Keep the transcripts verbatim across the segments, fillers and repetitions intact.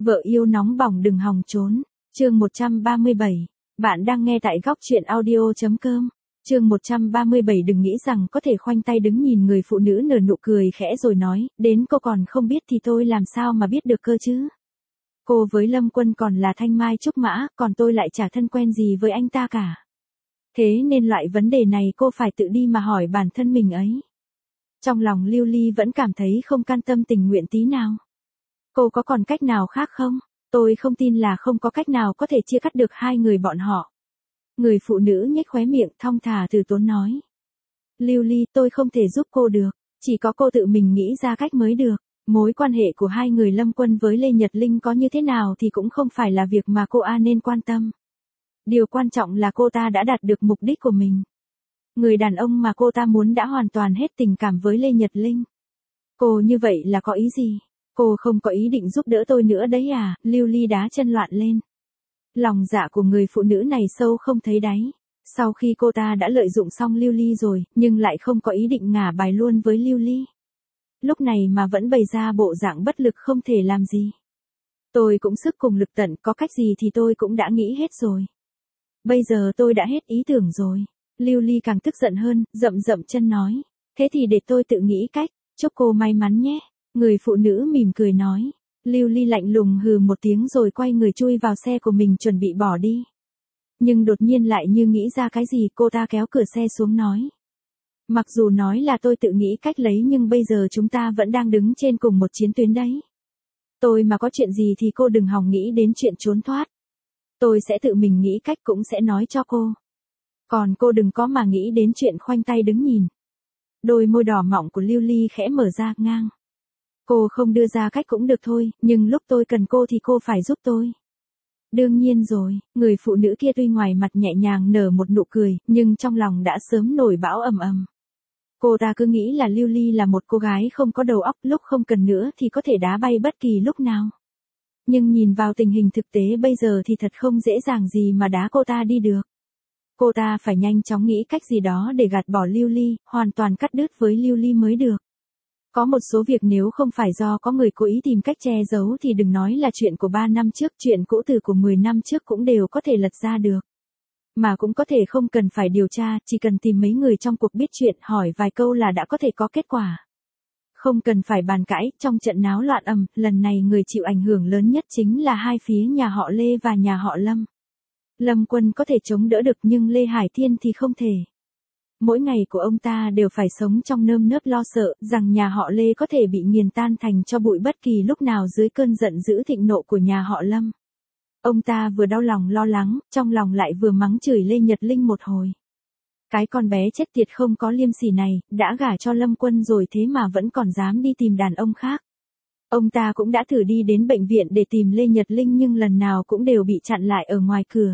Vợ yêu nóng bỏng đừng hòng trốn. Chương một trăm ba mươi bảy. Bạn đang nghe tại góc truyện audio chấm com. Chương một trăm ba mươi bảy đừng nghĩ rằng có thể khoanh tay đứng nhìn người phụ nữ nở nụ cười khẽ rồi nói, đến cô còn không biết thì tôi làm sao mà biết được cơ chứ. Cô với Lâm Quân còn là thanh mai trúc mã, còn tôi lại chả thân quen gì với anh ta cả. Thế nên loại vấn đề này cô phải tự đi mà hỏi bản thân mình ấy. Trong lòng Lưu Ly vẫn cảm thấy không can tâm tình nguyện tí nào. Cô có còn cách nào khác không? Tôi không tin là không có cách nào có thể chia cắt được hai người bọn họ. Người phụ nữ nhếch khóe miệng thong thả từ tốn nói. Lưu Ly, tôi không thể giúp cô được, chỉ có cô tự mình nghĩ ra cách mới được. Mối quan hệ của hai người Lâm Quân với Lê Nhật Linh có như thế nào thì cũng không phải là việc mà cô A nên quan tâm. Điều quan trọng là cô ta đã đạt được mục đích của mình. Người đàn ông mà cô ta muốn đã hoàn toàn hết tình cảm với Lê Nhật Linh. Cô như vậy là có ý gì? Cô không có ý định giúp đỡ tôi nữa đấy à? Lưu Ly đá chân loạn lên. Lòng dạ của người phụ nữ này sâu không thấy đáy. Sau khi cô ta đã lợi dụng xong Lưu Ly rồi, nhưng lại không có ý định ngả bài luôn với Lưu Ly. Lúc này mà vẫn bày ra bộ dạng bất lực không thể làm gì. Tôi cũng sức cùng lực tận, có cách gì thì tôi cũng đã nghĩ hết rồi. Bây giờ tôi đã hết ý tưởng rồi. Lưu Ly càng tức giận hơn, rậm rậm chân nói. Thế thì để tôi tự nghĩ cách, chúc cô may mắn nhé. Người phụ nữ mỉm cười nói. Lưu Ly lạnh lùng hừ một tiếng rồi quay người chui vào xe của mình chuẩn bị bỏ đi. Nhưng đột nhiên lại như nghĩ ra cái gì, cô ta kéo cửa xe xuống nói. Mặc dù nói là tôi tự nghĩ cách lấy nhưng bây giờ chúng ta vẫn đang đứng trên cùng một chiến tuyến đấy. Tôi mà có chuyện gì thì cô đừng hòng nghĩ đến chuyện trốn thoát. Tôi sẽ tự mình nghĩ cách cũng sẽ nói cho cô. Còn cô đừng có mà nghĩ đến chuyện khoanh tay đứng nhìn. Đôi môi đỏ mọng của Lưu Ly khẽ mở ra ngang. Cô không đưa ra cách cũng được thôi, nhưng lúc tôi cần cô thì cô phải giúp tôi. Đương nhiên rồi, người phụ nữ kia tuy ngoài mặt nhẹ nhàng nở một nụ cười, nhưng trong lòng đã sớm nổi bão ầm ầm. Cô ta cứ nghĩ là Lưu Ly là một cô gái không có đầu óc, lúc không cần nữa thì có thể đá bay bất kỳ lúc nào. Nhưng nhìn vào tình hình thực tế bây giờ thì thật không dễ dàng gì mà đá cô ta đi được. Cô ta phải nhanh chóng nghĩ cách gì đó để gạt bỏ Lưu Ly, hoàn toàn cắt đứt với Lưu Ly mới được. Có một số việc nếu không phải do có người cố ý tìm cách che giấu thì đừng nói là chuyện của ba năm trước, chuyện cũ từ của mười năm trước cũng đều có thể lật ra được. Mà cũng có thể không cần phải điều tra, chỉ cần tìm mấy người trong cuộc biết chuyện hỏi vài câu là đã có thể có kết quả. Không cần phải bàn cãi, trong trận náo loạn ầm, lần này người chịu ảnh hưởng lớn nhất chính là hai phía nhà họ Lê và nhà họ Lâm. Lâm Quân có thể chống đỡ được nhưng Lê Hải Thiên thì không thể. Mỗi ngày của ông ta đều phải sống trong nơm nớp lo sợ, rằng nhà họ Lê có thể bị nghiền tan thành cho bụi bất kỳ lúc nào dưới cơn giận dữ thịnh nộ của nhà họ Lâm. Ông ta vừa đau lòng lo lắng, trong lòng lại vừa mắng chửi Lê Nhật Linh một hồi. Cái con bé chết tiệt không có liêm sỉ này, đã gả cho Lâm Quân rồi thế mà vẫn còn dám đi tìm đàn ông khác. Ông ta cũng đã thử đi đến bệnh viện để tìm Lê Nhật Linh nhưng lần nào cũng đều bị chặn lại ở ngoài cửa.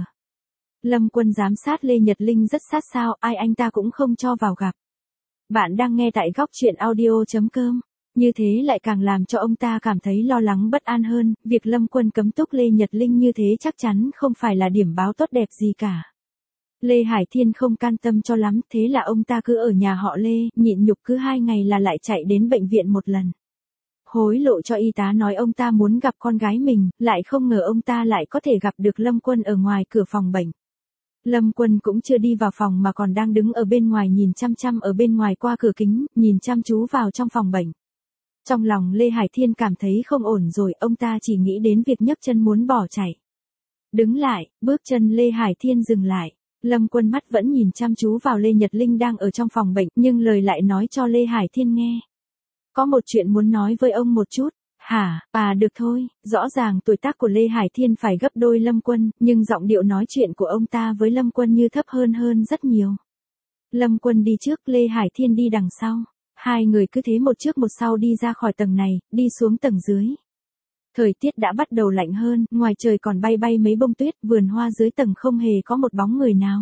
Lâm Quân giám sát Lê Nhật Linh rất sát sao, ai anh ta cũng không cho vào gặp. Bạn đang nghe tại góc truyện audio chấm com. Như thế lại càng làm cho ông ta cảm thấy lo lắng bất an hơn, việc Lâm Quân cấm túc Lê Nhật Linh như thế chắc chắn không phải là điểm báo tốt đẹp gì cả. Lê Hải Thiên không can tâm cho lắm, thế là ông ta cứ ở nhà họ Lê, nhịn nhục cứ hai ngày là lại chạy đến bệnh viện một lần. Hối lộ cho y tá nói ông ta muốn gặp con gái mình, lại không ngờ ông ta lại có thể gặp được Lâm Quân ở ngoài cửa phòng bệnh. Lâm Quân cũng chưa đi vào phòng mà còn đang đứng ở bên ngoài nhìn chăm chăm ở bên ngoài qua cửa kính, nhìn chăm chú vào trong phòng bệnh. Trong lòng Lê Hải Thiên cảm thấy không ổn rồi, ông ta chỉ nghĩ đến việc nhấc chân muốn bỏ chạy. Đứng lại, bước chân Lê Hải Thiên dừng lại. Lâm Quân mắt vẫn nhìn chăm chú vào Lê Nhật Linh đang ở trong phòng bệnh, nhưng lời lại nói cho Lê Hải Thiên nghe. Có một chuyện muốn nói với ông một chút. Hả, à được thôi, rõ ràng tuổi tác của Lê Hải Thiên phải gấp đôi Lâm Quân, nhưng giọng điệu nói chuyện của ông ta với Lâm Quân như thấp hơn hơn rất nhiều. Lâm Quân đi trước, Lê Hải Thiên đi đằng sau. Hai người cứ thế một trước một sau đi ra khỏi tầng này, đi xuống tầng dưới. Thời tiết đã bắt đầu lạnh hơn, ngoài trời còn bay bay mấy bông tuyết, vườn hoa dưới tầng không hề có một bóng người nào.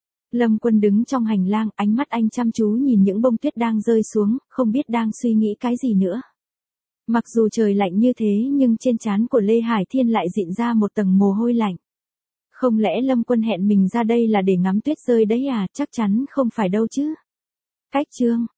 Lâm Quân đứng trong hành lang, ánh mắt anh chăm chú nhìn những bông tuyết đang rơi xuống, không biết đang suy nghĩ cái gì nữa. Mặc dù trời lạnh như thế nhưng trên trán của Lê Hải Thiên lại dịn ra một tầng mồ hôi lạnh. Không lẽ Lâm Quân hẹn mình ra đây là để ngắm tuyết rơi đấy à, chắc chắn không phải đâu chứ. Cách chương